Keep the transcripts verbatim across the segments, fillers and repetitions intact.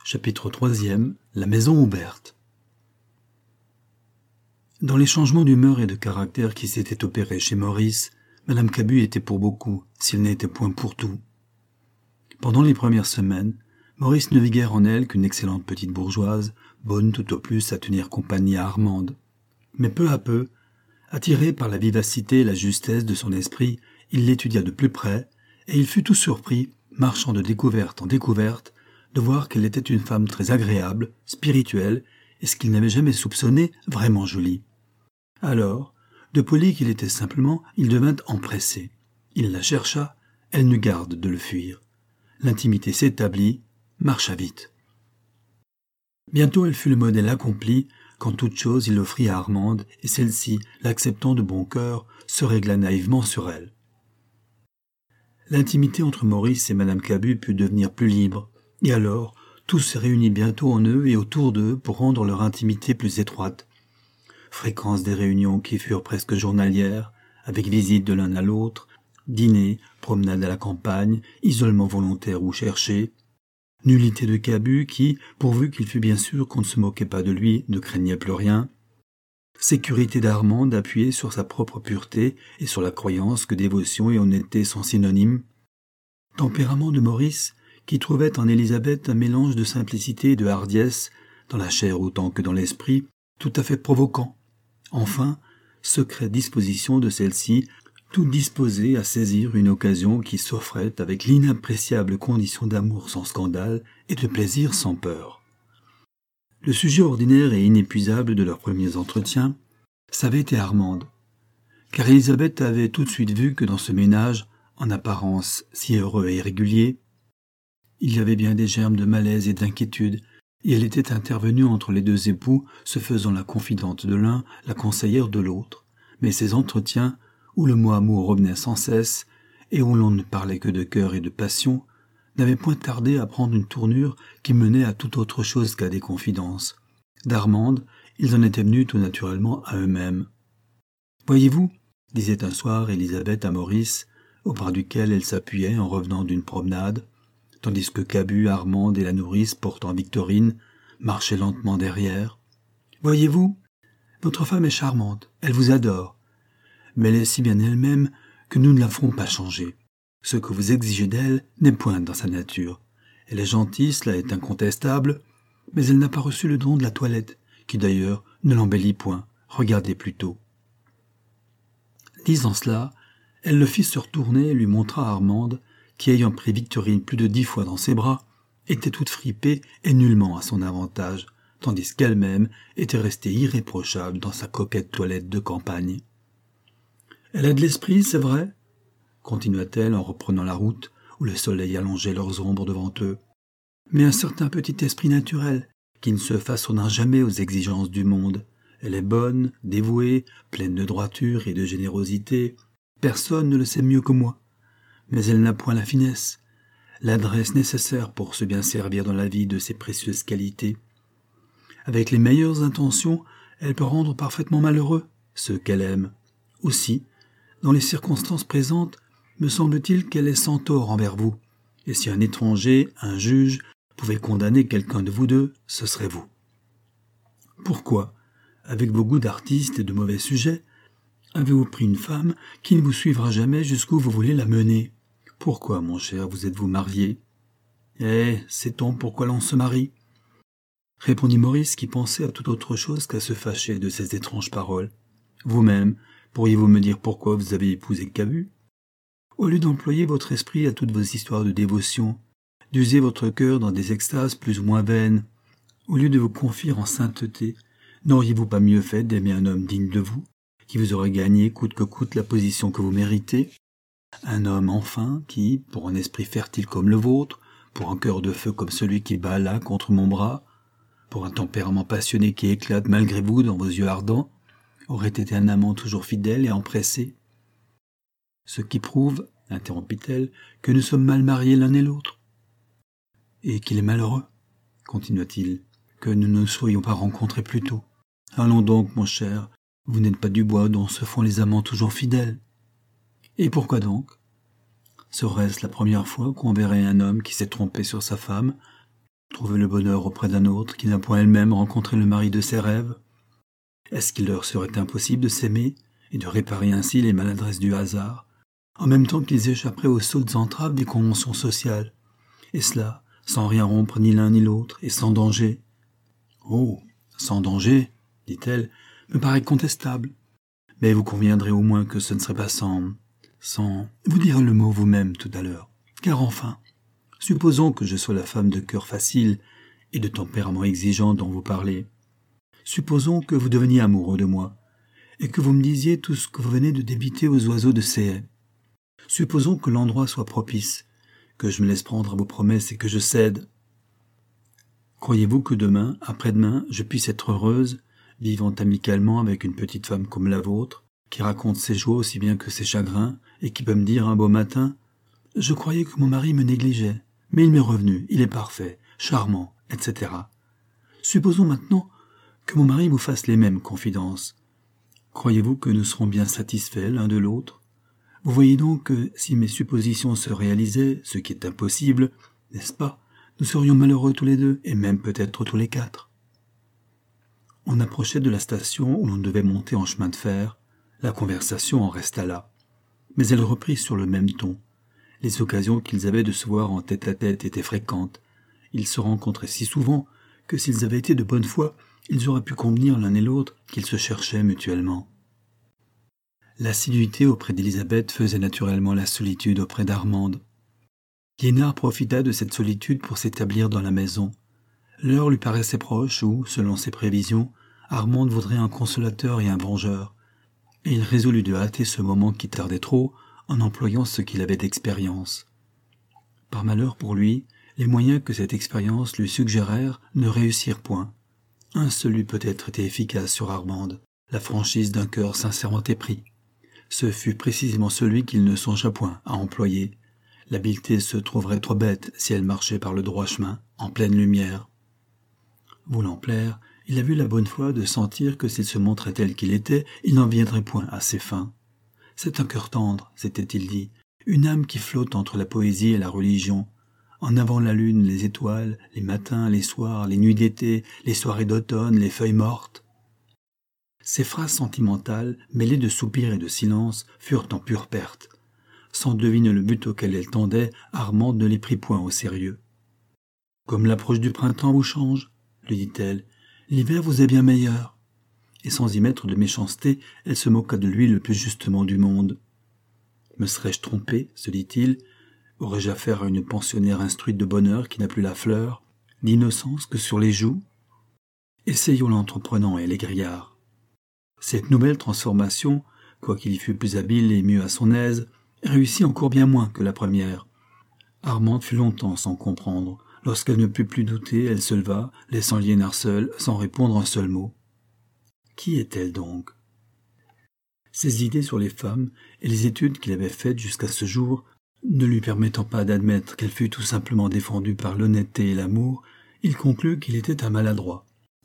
Chapitre troisième. La maison ouverte. Dans les changements d'humeur et de caractère qui s'étaient opérés chez Maurice, Madame Cabu était pour beaucoup, s'il n'était point pour tout. Pendant les premières semaines, Maurice ne vit guère en elle qu'une excellente petite bourgeoise, bonne tout au plus à tenir compagnie à Armande. Mais peu à peu, attiré par la vivacité et la justesse de son esprit, il l'étudia de plus près, et il fut tout surpris, marchant de découverte en découverte, de voir qu'elle était une femme très agréable, spirituelle, et ce qu'il n'avait jamais soupçonné, vraiment jolie. Alors, de poli qu'il était simplement, il devint empressé. Il la chercha, elle n'eut garde de le fuir. L'intimité s'établit, marcha vite. Bientôt elle fut le modèle accompli, qu'en toute chose il offrit à Armande, et celle-ci, l'acceptant de bon cœur, se régla naïvement sur elle. L'intimité entre Maurice et Madame Cabu put devenir plus libre, et alors tout se réunit bientôt en eux et autour d'eux pour rendre leur intimité plus étroite. Fréquence des réunions qui furent presque journalières, avec visite de l'un à l'autre, dîner, promenade à la campagne, isolement volontaire ou cherché, nullité de Cabu qui, pourvu qu'il fût bien sûr qu'on ne se moquait pas de lui, ne craignait plus rien, sécurité d'Armande appuyée sur sa propre pureté et sur la croyance que dévotion et honnêteté sont synonymes, tempérament de Maurice qui trouvait en Élisabeth un mélange de simplicité et de hardiesse, dans la chair autant que dans l'esprit, tout à fait provoquant. Enfin, secrète disposition de celle-ci, toute disposée à saisir une occasion qui s'offrait avec l'inappréciable condition d'amour sans scandale et de plaisir sans peur. Le sujet ordinaire et inépuisable de leurs premiers entretiens, ça avait été Armande, car Élisabeth avait tout de suite vu que dans ce ménage, en apparence si heureux et régulier, il y avait bien des germes de malaise et d'inquiétude, et elle était intervenue entre les deux époux, se faisant la confidente de l'un, la conseillère de l'autre. Mais ces entretiens, où le mot amour revenait sans cesse, et où l'on ne parlait que de cœur et de passion, n'avaient point tardé à prendre une tournure qui menait à toute autre chose qu'à des confidences. D'Armande, ils en étaient venus tout naturellement à eux-mêmes. « Voyez-vous, disait un soir Élisabeth à Maurice, au bras duquel elle s'appuyait en revenant d'une promenade, tandis que Cabu, Armande et la nourrice, portant Victorine, marchaient lentement derrière. « Voyez-vous, votre femme est charmante, elle vous adore, mais elle est si bien elle-même que nous ne la ferons pas changer. Ce que vous exigez d'elle n'est point dans sa nature. Elle est gentille, cela est incontestable, mais elle n'a pas reçu le don de la toilette, qui d'ailleurs ne l'embellit point. Regardez plutôt. » Disant cela, elle le fit se retourner et lui montra Armande, qui, ayant pris Victorine plus de dix fois dans ses bras, était toute fripée et nullement à son avantage, tandis qu'elle-même était restée irréprochable dans sa coquette toilette de campagne. « Elle a de l'esprit, c'est vrai, » continua-t-elle en reprenant la route, où le soleil allongeait leurs ombres devant eux, « mais un certain petit esprit naturel, qui ne se façonnera jamais aux exigences du monde. Elle est bonne, dévouée, pleine de droiture et de générosité. Personne ne le sait mieux que moi. Mais elle n'a point la finesse, l'adresse nécessaire pour se bien servir dans la vie de ses précieuses qualités. Avec les meilleures intentions, elle peut rendre parfaitement malheureux ceux qu'elle aime. Aussi, dans les circonstances présentes, me semble-t-il qu'elle est sans tort envers vous, et si un étranger, un juge, pouvait condamner quelqu'un de vous deux, ce serait vous. Pourquoi, avec vos goûts d'artiste et de mauvais sujets, avez-vous pris une femme qui ne vous suivra jamais jusqu'où vous voulez la mener ? Pourquoi, mon cher, vous êtes-vous marié ? Eh, sait-on pourquoi l'on se marie ? Répondit Maurice qui pensait à toute autre chose qu'à se fâcher de ces étranges paroles. Vous-même, pourriez-vous me dire pourquoi vous avez épousé Cabu ? Au lieu d'employer votre esprit à toutes vos histoires de dévotion, d'user votre cœur dans des extases plus ou moins vaines, au lieu de vous confier en sainteté, n'auriez-vous pas mieux fait d'aimer un homme digne de vous, qui vous aurait gagné coûte que coûte la position que vous méritez ? Un homme, enfin, qui, pour un esprit fertile comme le vôtre, pour un cœur de feu comme celui qui bat là contre mon bras, pour un tempérament passionné qui éclate malgré vous dans vos yeux ardents, aurait été un amant toujours fidèle et empressé. Ce qui prouve, interrompit-elle, que nous sommes mal mariés l'un et l'autre. Et qu'il est malheureux, continua-t-il, que nous ne nous soyons pas rencontrés plus tôt. Allons donc, mon cher, vous n'êtes pas du bois dont se font les amants toujours fidèles. Et pourquoi donc ? Serait-ce la première fois qu'on verrait un homme qui s'est trompé sur sa femme, Trouver le bonheur auprès d'un autre qui n'a point elle-même rencontré le mari de ses rêves? Est-ce qu'il leur serait impossible de s'aimer et de réparer ainsi les maladresses du hasard, en même temps qu'ils échapperaient aux sottes entraves des conventions sociales, et cela sans rien rompre ni l'un ni l'autre, et sans danger? Oh, sans danger, dit-elle, me paraît contestable. Mais vous conviendrez au moins que ce ne serait pas sans... sans... Vous direz le mot vous-même tout à l'heure. Car enfin, supposons que je sois la femme de cœur facile et de tempérament exigeant dont vous parlez. Supposons que vous deveniez amoureux de moi, et que vous me disiez tout ce que vous venez de débiter aux oiseaux de ces haies. Supposons que l'endroit soit propice, que je me laisse prendre à vos promesses et que je cède. Croyez-vous que demain, après-demain, je puisse être heureuse, vivant amicalement avec une petite femme comme la vôtre, qui raconte ses joies aussi bien que ses chagrins, et qui peut me dire un beau matin « Je croyais que mon mari me négligeait, mais il m'est revenu, il est parfait, charmant, et cetera. Supposons maintenant que mon mari vous fasse les mêmes confidences. Croyez-vous que nous serons bien satisfaits l'un de l'autre? Vous voyez donc que si mes suppositions se réalisaient, ce qui est impossible, n'est-ce pas, nous serions malheureux tous les deux, et même peut-être tous les quatre. » On approchait de la station où l'on devait monter en chemin de fer. La conversation en resta là. Mais elle reprit sur le même ton. Les occasions qu'ils avaient de se voir en tête-à-tête étaient fréquentes. Ils se rencontraient si souvent que s'ils avaient été de bonne foi, ils auraient pu convenir l'un et l'autre qu'ils se cherchaient mutuellement. L'assiduité auprès d'Élisabeth faisait naturellement la solitude auprès d'Armande. Liénard profita de cette solitude pour s'établir dans la maison. L'heure lui paraissait proche où, selon ses prévisions, Armande voudrait un consolateur et un vengeur, et il résolut de hâter ce moment qui tardait trop en employant ce qu'il avait d'expérience. Par malheur pour lui, les moyens que cette expérience lui suggérèrent ne réussirent point. Un seul eût peut-être été efficace sur Armande, la franchise d'un cœur sincèrement épris. Ce fut précisément celui qu'il ne songea point à employer. L'habileté se trouverait trop bête si elle marchait par le droit chemin, en pleine lumière. Voulant plaire, il a vu la bonne foi de sentir que s'il se montrait tel qu'il était, il n'en viendrait point à ses fins. C'est un cœur tendre, s'était-il dit, une âme qui flotte entre la poésie et la religion. En avant la lune, les étoiles, les matins, les soirs, les nuits d'été, les soirées d'automne, les feuilles mortes. Ces phrases sentimentales, mêlées de soupirs et de silences, furent en pure perte. Sans deviner le but auquel elles tendaient, Armande ne les prit point au sérieux. « Comme l'approche du printemps vous change, lui dit-elle, l'hiver vous est bien meilleur. » Et sans y mettre de méchanceté, elle se moqua de lui le plus justement du monde. « Me serais-je trompé, se dit-il, aurais-je affaire à une pensionnaire instruite de bonheur qui n'a plus la fleur, d'innocence que sur les joues? Essayons l'entreprenant et l'égrillard. » Cette nouvelle transformation, quoiqu'il y fût plus habile et mieux à son aise, réussit encore bien moins que la première. Armande fut longtemps sans comprendre. Lorsqu'elle ne put plus douter, elle se leva, laissant Liénard seul, sans répondre un seul mot. Qui est-elle donc? Ses idées sur les femmes et les études qu'il avait faites jusqu'à ce jour, ne lui permettant pas d'admettre qu'elle fût tout simplement défendue par l'honnêteté et l'amour, il conclut qu'il était un maladroit.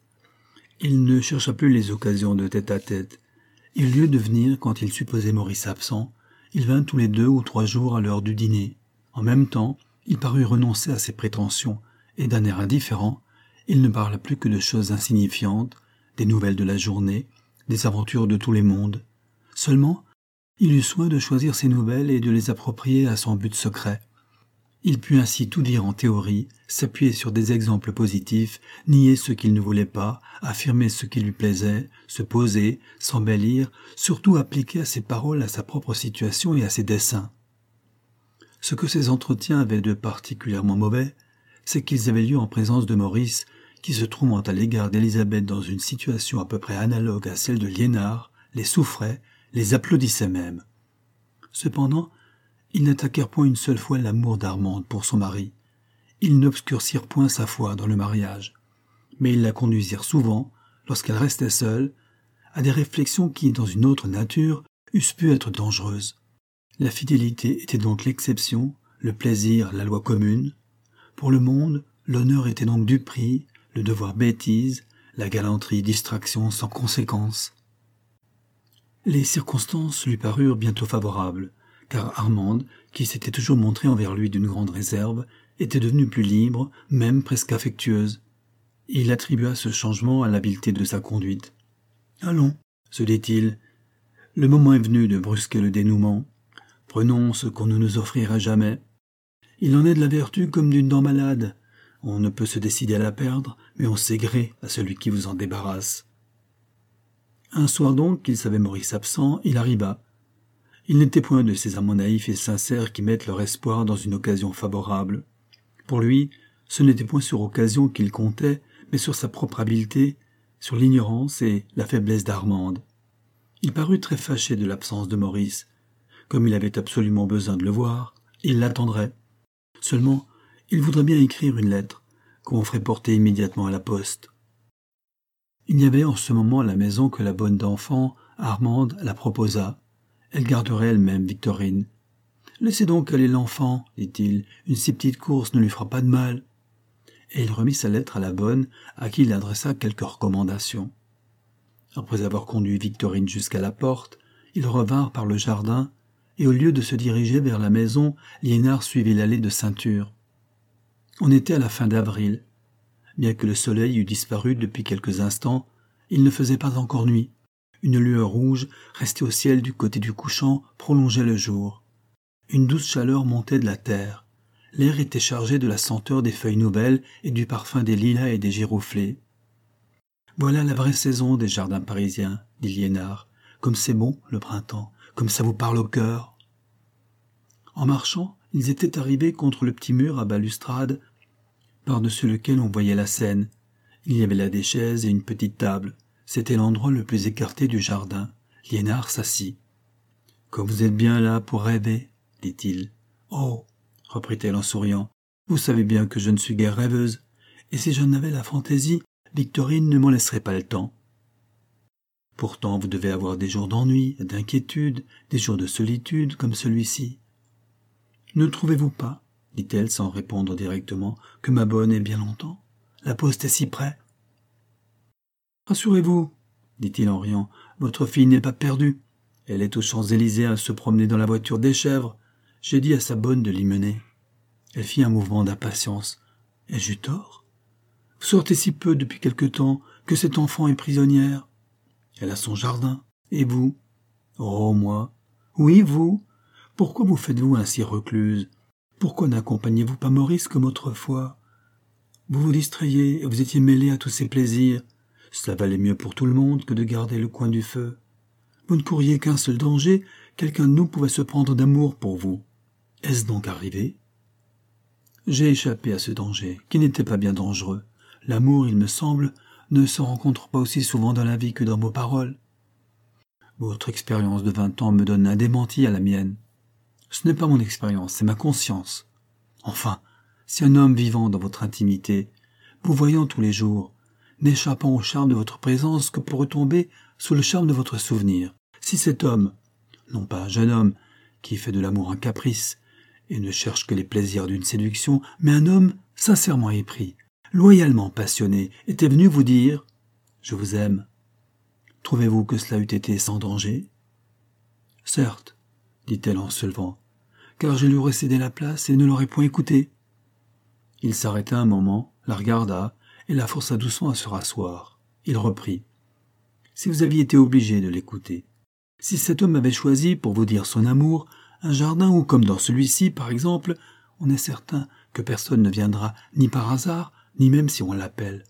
Il ne chercha plus les occasions de tête-à-tête. Et au lieu de venir quand il supposait Maurice absent, il vint tous les deux ou trois jours à l'heure du dîner. En même temps, il parut renoncer à ses prétentions, et d'un air indifférent, il ne parla plus que de choses insignifiantes, des nouvelles de la journée, des aventures de tous les mondes. Seulement, il eut soin de choisir ces nouvelles et de les approprier à son but secret. Il put ainsi tout dire en théorie, s'appuyer sur des exemples positifs, nier ce qu'il ne voulait pas, affirmer ce qui lui plaisait, se poser, s'embellir, surtout appliquer à ses paroles à sa propre situation et à ses desseins. Ce que ces entretiens avaient de particulièrement mauvais, c'est qu'ils avaient lieu en présence de Maurice, qui, se trouvant à l'égard d'Élisabeth dans une situation à peu près analogue à celle de Liénard, les souffrait, les applaudissait même. Cependant, ils n'attaquèrent point une seule fois l'amour d'Armande pour son mari. Ils n'obscurcirent point sa foi dans le mariage. Mais ils la conduisirent souvent, lorsqu'elle restait seule, à des réflexions qui, dans une autre nature, eussent pu être dangereuses. La fidélité était donc l'exception, le plaisir la loi commune. Pour le monde, l'honneur était donc du prix, le devoir bêtise, la galanterie distraction sans conséquence. Les circonstances lui parurent bientôt favorables, car Armande, qui s'était toujours montrée envers lui d'une grande réserve, était devenue plus libre, même presque affectueuse. Et il attribua ce changement à l'habileté de sa conduite. « Allons, se dit-il, le moment est venu de brusquer le dénouement. Prenons ce qu'on ne nous offrira jamais. Il en est de la vertu comme d'une dent malade. On ne peut se décider à la perdre, mais on sait gré à celui qui vous en débarrasse. » Un soir donc, qu'il savait Maurice absent, il arriva. Il n'était point de ces amants naïfs et sincères qui mettent leur espoir dans une occasion favorable. Pour lui, ce n'était point sur occasion qu'il comptait, mais sur sa propre habileté, sur l'ignorance et la faiblesse d'Armande. Il parut très fâché de l'absence de Maurice. Comme il avait absolument besoin de le voir, il l'attendrait. Seulement, il voudrait bien écrire une lettre, qu'on ferait porter immédiatement à la poste. Il n'y avait en ce moment à la maison que la bonne d'enfant, Armande, la proposa. Elle garderait elle-même Victorine. « Laissez donc aller l'enfant, dit-il, une si petite course ne lui fera pas de mal. » Et il remit sa lettre à la bonne, à qui il adressa quelques recommandations. Après avoir conduit Victorine jusqu'à la porte, ils revinrent par le jardin, et au lieu de se diriger vers la maison, Liénard suivit l'allée de Ceinture. On était à la fin d'avril. Bien que le soleil eût disparu depuis quelques instants, il ne faisait pas encore nuit. Une lueur rouge, restée au ciel du côté du couchant, prolongeait le jour. Une douce chaleur montait de la terre. L'air était chargé de la senteur des feuilles nouvelles et du parfum des lilas et des giroflées. « Voilà la vraie saison des jardins parisiens, » dit Liénard. « Comme c'est bon, le printemps, comme ça vous parle au cœur. » En marchant, ils étaient arrivés contre le petit mur à balustrade, par-dessus lequel on voyait la Seine. Il y avait là des chaises et une petite table. C'était l'endroit le plus écarté du jardin. Liénard s'assit. « Comme vous êtes bien là pour rêver, » dit-il. « Oh, reprit-elle en souriant, vous savez bien que je ne suis guère rêveuse, et si j'en avais la fantaisie, Victorine ne m'en laisserait pas le temps. Pourtant, vous devez avoir des jours d'ennui, d'inquiétude, des jours de solitude comme celui-ci. Ne trouvez-vous pas, dit-elle sans répondre directement, que ma bonne est bien longtemps? La poste est si près. Rassurez-vous, dit-il en riant, votre fille n'est pas perdue. Elle est aux Champs-Élysées à se promener dans la voiture des chèvres. J'ai dit à sa bonne de l'y mener. Elle fit un mouvement d'impatience. Ai-je eu tort? Vous sortez si peu depuis quelque temps que cette enfant est prisonnière. Elle a son jardin. Et vous? Oh, moi? Oui, vous? Pourquoi vous faites-vous ainsi recluse? Pourquoi n'accompagnez-vous pas Maurice comme autrefois? Vous vous distrayez et vous étiez mêlée à tous ses plaisirs. Cela valait mieux pour tout le monde que de garder le coin du feu. Vous ne courriez qu'un seul danger, quelqu'un de nous pouvait se prendre d'amour pour vous. Est-ce donc arrivé? J'ai échappé à ce danger, qui n'était pas bien dangereux. L'amour, il me semble, ne se rencontre pas aussi souvent dans la vie que dans vos paroles. Votre expérience de vingt ans me donne un démenti à la mienne. Ce n'est pas mon expérience, c'est ma conscience. Enfin, si un homme vivant dans votre intimité, vous voyant tous les jours, n'échappant au charme de votre présence que pour retomber sous le charme de votre souvenir, si cet homme, non pas un jeune homme qui fait de l'amour un caprice et ne cherche que les plaisirs d'une séduction, mais un homme sincèrement épris, loyalement passionné, était venu vous dire « Je vous aime », trouvez-vous que cela eût été sans danger? Certes, dit-elle en se levant, car je lui aurais cédé la place et ne l'aurais point écouté. Il s'arrêta un moment, la regarda et la força doucement à se rasseoir. Il reprit. Si vous aviez été obligé de l'écouter, si cet homme avait choisi pour vous dire son amour un jardin où, comme dans celui-ci par exemple, on est certain que personne ne viendra ni par hasard, ni même si on l'appelle.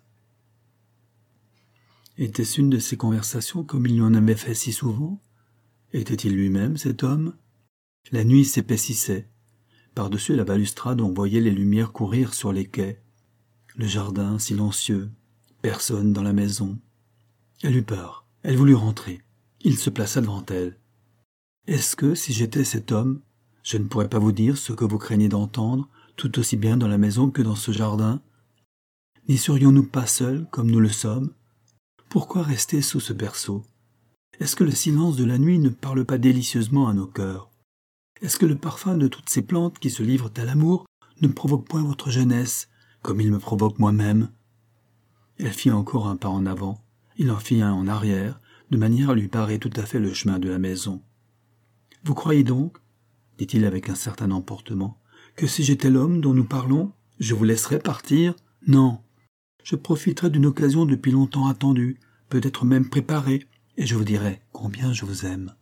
Était-ce une de ces conversations comme il lui en avait fait si souvent? Était-il lui-même cet homme? La nuit s'épaississait. Par-dessus la balustrade, on voyait les lumières courir sur les quais. Le jardin silencieux, personne dans la maison. Elle eut peur, elle voulut rentrer. Il se plaça devant elle. Est-ce que, si j'étais cet homme, je ne pourrais pas vous dire ce que vous craignez d'entendre, tout aussi bien dans la maison que dans ce jardin? N'y serions-nous pas seuls, comme nous le sommes? Pourquoi rester sous ce berceau? Est-ce que le silence de la nuit ne parle pas délicieusement à nos cœurs? Est-ce que le parfum de toutes ces plantes qui se livrent à l'amour ne provoque point votre jeunesse, comme il me provoque moi-même? Elle fit encore un pas en avant, il en fit un en arrière, de manière à lui parer tout à fait le chemin de la maison. « Vous croyez donc, dit-il avec un certain emportement, Que si j'étais l'homme dont nous parlons, je vous laisserais partir? Non. Je profiterai d'une occasion depuis longtemps attendue, peut-être même préparée, et je vous dirai combien je vous aime.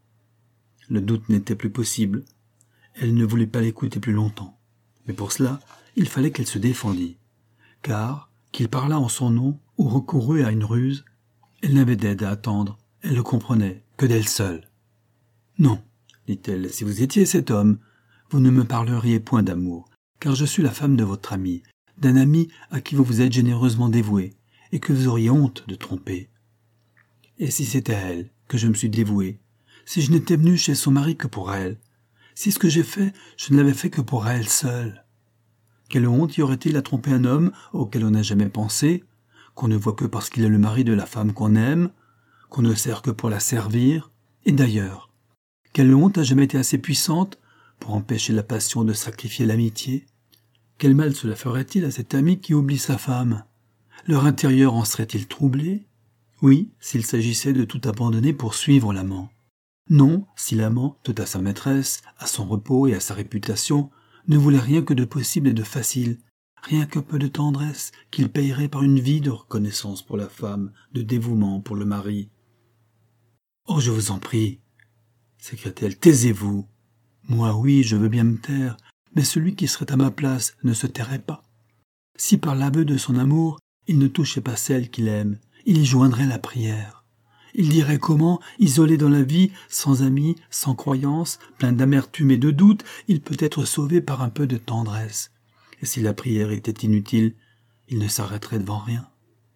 Le doute n'était plus possible. Elle ne voulait pas l'écouter plus longtemps. Mais pour cela, il fallait qu'elle se défendît. Car, qu'il parlât en son nom ou recourût à une ruse, elle n'avait d'aide à attendre, elle le comprenait, que d'elle seule. « Non, dit-elle, si vous étiez cet homme, vous ne me parleriez point d'amour, car je suis la femme de votre ami, d'un ami à qui vous vous êtes généreusement dévoué, et que vous auriez honte de tromper. Et si c'était à elle que je me suis dévoué, si je n'étais venu chez son mari que pour elle, si ce que j'ai fait, je ne l'avais fait que pour elle seule. Quelle honte y aurait-il à tromper un homme auquel on n'a jamais pensé, qu'on ne voit que parce qu'il est le mari de la femme qu'on aime, qu'on ne sert que pour la servir, et d'ailleurs, quelle honte n'a jamais été assez puissante pour empêcher la passion de sacrifier l'amitié? Quel mal cela ferait-il à cet ami qui oublie sa femme? Leur intérieur en serait-il troublé? Oui, s'il s'agissait de tout abandonner pour suivre l'amant. Non, si l'amant, tout à sa maîtresse, à son repos et à sa réputation, ne voulait rien que de possible et de facile, rien qu'un peu de tendresse qu'il payerait par une vie de reconnaissance pour la femme, de dévouement pour le mari. « Oh, je vous en prie !» s'écria-t-elle, « taisez-vous. Moi, oui, je veux bien me taire, mais celui qui serait à ma place ne se tairait pas. Si par l'aveu de son amour, il ne touchait pas celle qu'il aime, il y joindrait la prière. Il dirait comment, isolé dans la vie, sans amis, sans croyance, plein d'amertume et de doute, il peut être sauvé par un peu de tendresse. Et si la prière était inutile, il ne s'arrêterait devant rien. »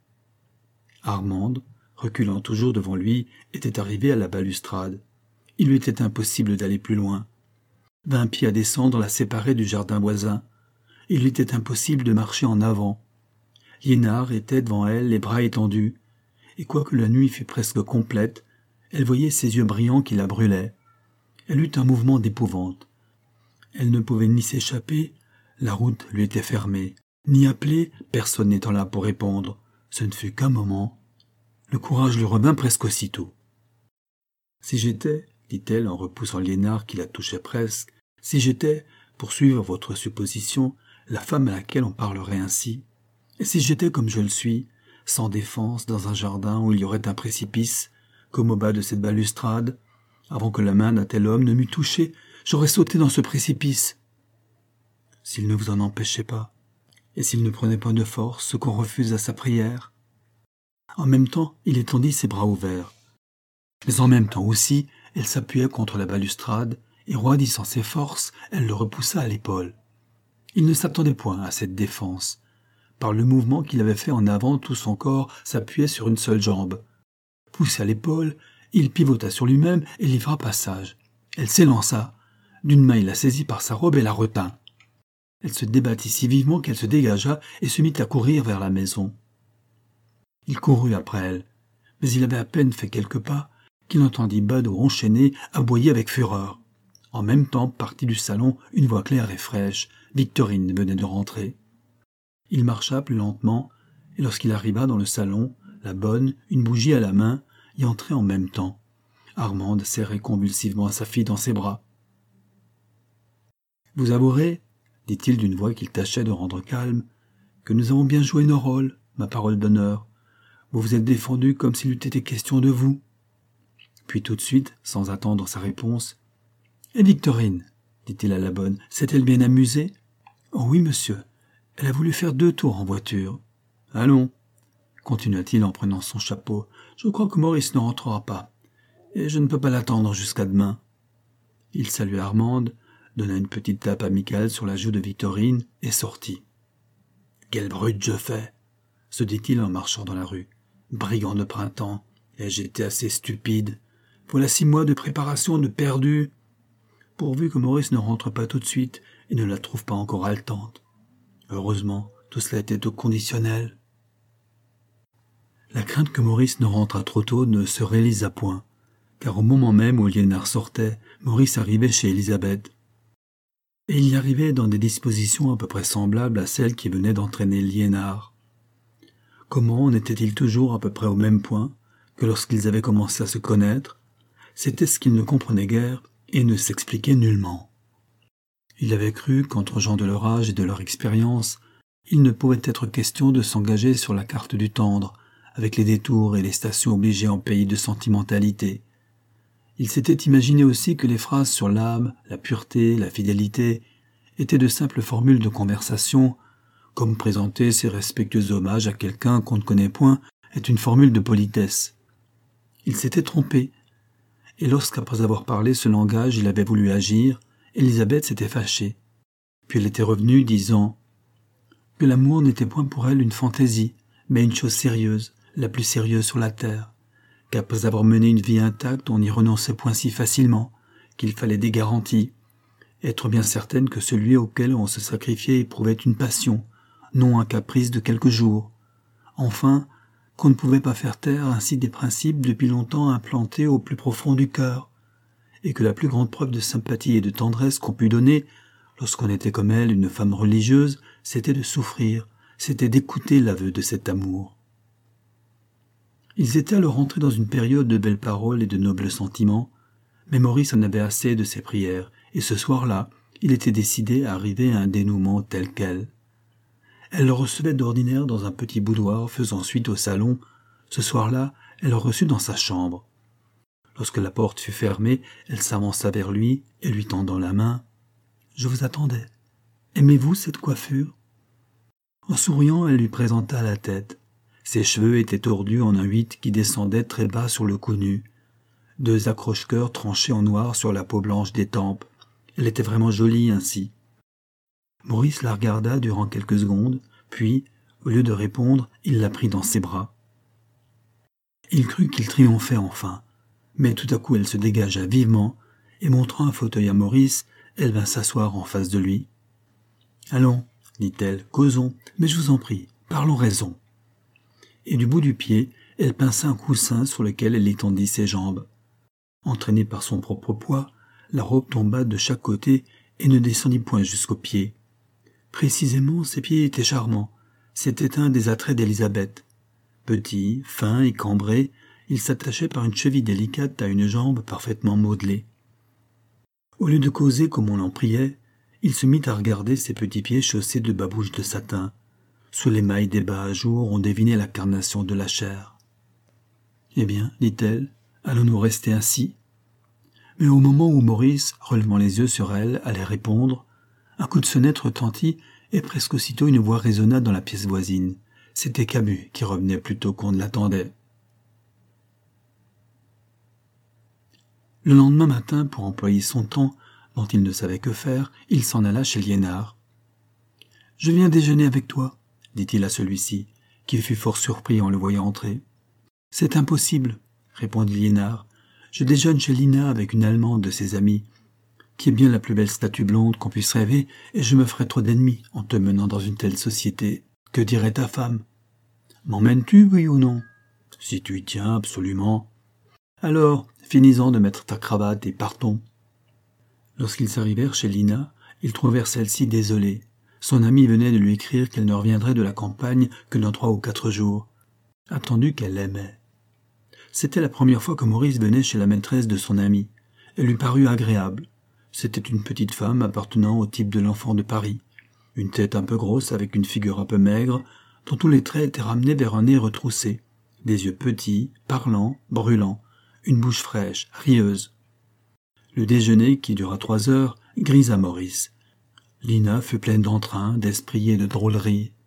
Armande, reculant toujours devant lui, était arrivée à la balustrade. Il lui était impossible d'aller plus loin. Vingt pieds à descendre la séparaient du jardin voisin. Il lui était impossible de marcher en avant. Liénard était devant elle, les bras étendus, et quoique la nuit fût presque complète, elle voyait ses yeux brillants qui la brûlaient. Elle eut un mouvement d'épouvante. Elle ne pouvait ni s'échapper, la route lui était fermée, ni appeler, personne n'étant là pour répondre. Ce ne fut qu'un moment. Le courage lui revint presque aussitôt. « Si j'étais, dit-elle en repoussant Liénard qui la touchait presque, si j'étais, pour suivre votre supposition, la femme à laquelle on parlerait ainsi, et si j'étais comme je le suis, sans défense, dans un jardin où il y aurait un précipice, comme au bas de cette balustrade, avant que la main d'un tel homme ne m'eût touché, j'aurais sauté dans ce précipice. S'il ne vous en empêchait pas, et s'il ne prenait pas de force ce qu'on refuse à sa prière. » En même temps, il étendit ses bras ouverts. Mais en même temps aussi, elle s'appuyait contre la balustrade, et roidissant ses forces, elle le repoussa à l'épaule. Il ne s'attendait point à cette défense. Par le mouvement qu'il avait fait en avant, tout son corps s'appuyait sur une seule jambe. Poussé à l'épaule, il pivota sur lui-même et livra passage. Elle s'élança. D'une main, il la saisit par sa robe et la retint. Elle se débattit si vivement qu'elle se dégagea et se mit à courir vers la maison. Il courut après elle, mais il avait à peine fait quelques pas qu'il entendit Badaud enchaîné aboyer avec fureur. En même temps, partit du salon une voix claire et fraîche. Victorine venait de rentrer. Il marcha plus lentement, et lorsqu'il arriva dans le salon, la bonne, une bougie à la main, y entrait en même temps. Armande serrait convulsivement sa fille dans ses bras. « Vous avouerez, dit-il d'une voix qu'il tâchait de rendre calme, que nous avons bien joué nos rôles, ma parole d'honneur. Vous vous êtes défendu comme s'il eût été question de vous. » Puis tout de suite, sans attendre sa réponse, « Et Victorine, dit-il à la bonne, s'est-elle bien amusée? »« Oh oui, monsieur. Elle a voulu faire deux tours en voiture. »« Allons, continua-t-il en prenant son chapeau, je crois que Maurice ne rentrera pas, et je ne peux pas l'attendre jusqu'à demain. » Il salua Armande, donna une petite tape amicale sur la joue de Victorine et sortit. « Quelle brute je fais !» se dit-il en marchant dans la rue. « Brigand de printemps, ai-je été assez stupide? Voilà six mois de préparation de perdu. Pourvu que Maurice ne rentre pas tout de suite et ne la trouve pas encore haletante. Heureusement, tout cela était au conditionnel. » La crainte que Maurice ne rentrât trop tôt ne se réalisa point, car au moment même où Liénard sortait, Maurice arrivait chez Élisabeth. Et il y arrivait dans des dispositions à peu près semblables à celles qui venaient d'entraîner Liénard. Comment en était-il toujours à peu près au même point que lorsqu'ils avaient commencé à se connaître? C'était ce qu'il ne comprenait guère et ne s'expliquait nullement. Il avait cru qu'entre gens de leur âge et de leur expérience, il ne pouvait être question de s'engager sur la carte du tendre, avec les détours et les stations obligées en pays de sentimentalité. Il s'était imaginé aussi que les phrases sur l'âme, la pureté, la fidélité étaient de simples formules de conversation, comme présenter ses respectueux hommages à quelqu'un qu'on ne connaît point est une formule de politesse. Il s'était trompé, et lorsqu'après avoir parlé ce langage il avait voulu agir, Élisabeth s'était fâchée. Puis elle était revenue, disant que l'amour n'était point pour elle une fantaisie, mais une chose sérieuse, la plus sérieuse sur la terre, qu'après avoir mené une vie intacte on n'y renonçait point si facilement, qu'il fallait des garanties, être bien certaine que celui auquel on se sacrifiait éprouvait une passion, non un caprice de quelques jours. Enfin, qu'on ne pouvait pas faire taire ainsi des principes depuis longtemps implantés au plus profond du cœur, et que la plus grande preuve de sympathie et de tendresse qu'on pût donner, lorsqu'on était comme elle une femme religieuse, c'était de souffrir, c'était d'écouter l'aveu de cet amour. Ils étaient alors entrés dans une période de belles paroles et de nobles sentiments, mais Maurice en avait assez de ses prières, et ce soir-là, il était décidé à arriver à un dénouement tel quel. Elle le recevait d'ordinaire dans un petit boudoir faisant suite au salon. Ce soir-là, elle le reçut dans sa chambre. Lorsque la porte fut fermée, elle s'avança vers lui et lui tendant la main. « Je vous attendais. Aimez-vous cette coiffure ?» En souriant, elle lui présenta la tête. Ses cheveux étaient tordus en un huit qui descendait très bas sur le cou nu. Deux accroche-cœurs tranchés en noir sur la peau blanche des tempes. Elle était vraiment jolie ainsi. Maurice la regarda durant quelques secondes, puis, au lieu de répondre, il la prit dans ses bras. Il crut qu'il triomphait enfin, mais tout à coup elle se dégagea vivement, et montrant un fauteuil à Maurice, elle vint s'asseoir en face de lui. « Allons, dit-elle, causons, mais je vous en prie, parlons raison. » Et du bout du pied, elle pinça un coussin sur lequel elle étendit ses jambes. Entraînée par son propre poids, la robe tomba de chaque côté et ne descendit point jusqu'aux pieds. Précisément, ses pieds étaient charmants. C'était un des attraits d'Élisabeth. Petit, fin et cambré, il s'attachait par une cheville délicate à une jambe parfaitement modelée. Au lieu de causer comme on l'en priait, il se mit à regarder ses petits pieds chaussés de babouches de satin. Sous l'émail des bas à jour, on devinait la carnation de la chair. « Eh bien, dit-elle, allons-nous rester ainsi ?» Mais au moment où Maurice, relevant les yeux sur elle, allait répondre, un coup de sonnette retentit et presque aussitôt une voix résonna dans la pièce voisine. C'était Camus qui revenait plus tôt qu'on ne l'attendait. Le lendemain matin, pour employer son temps, dont il ne savait que faire, il s'en alla chez Liénard. « Je viens déjeuner avec toi, » dit-il à celui-ci, qui fut fort surpris en le voyant entrer. « C'est impossible, » répondit Liénard. « Je déjeune chez Lina avec une Allemande de ses amies, qui est bien la plus belle statue blonde qu'on puisse rêver, et je me ferais trop d'ennemis en te menant dans une telle société. Que dirait ta femme? M'emmènes-tu, oui ou non? Si tu y tiens, absolument. Alors, finis-en de mettre ta cravate et partons. » Lorsqu'ils arrivèrent chez Lina, ils trouvèrent celle-ci désolée. Son amie venait de lui écrire qu'elle ne reviendrait de la campagne que dans trois ou quatre jours. Attendu qu'elle l'aimait. C'était la première fois que Maurice venait chez la maîtresse de son amie. Elle lui parut agréable. C'était une petite femme appartenant au type de l'enfant de Paris. Une tête un peu grosse avec une figure un peu maigre, dont tous les traits étaient ramenés vers un nez retroussé. Des yeux petits, parlants, brûlants. Une bouche fraîche, rieuse. Le déjeuner, qui dura trois heures, grisa Maurice. Lina fut pleine d'entrain, d'esprit et de drôlerie.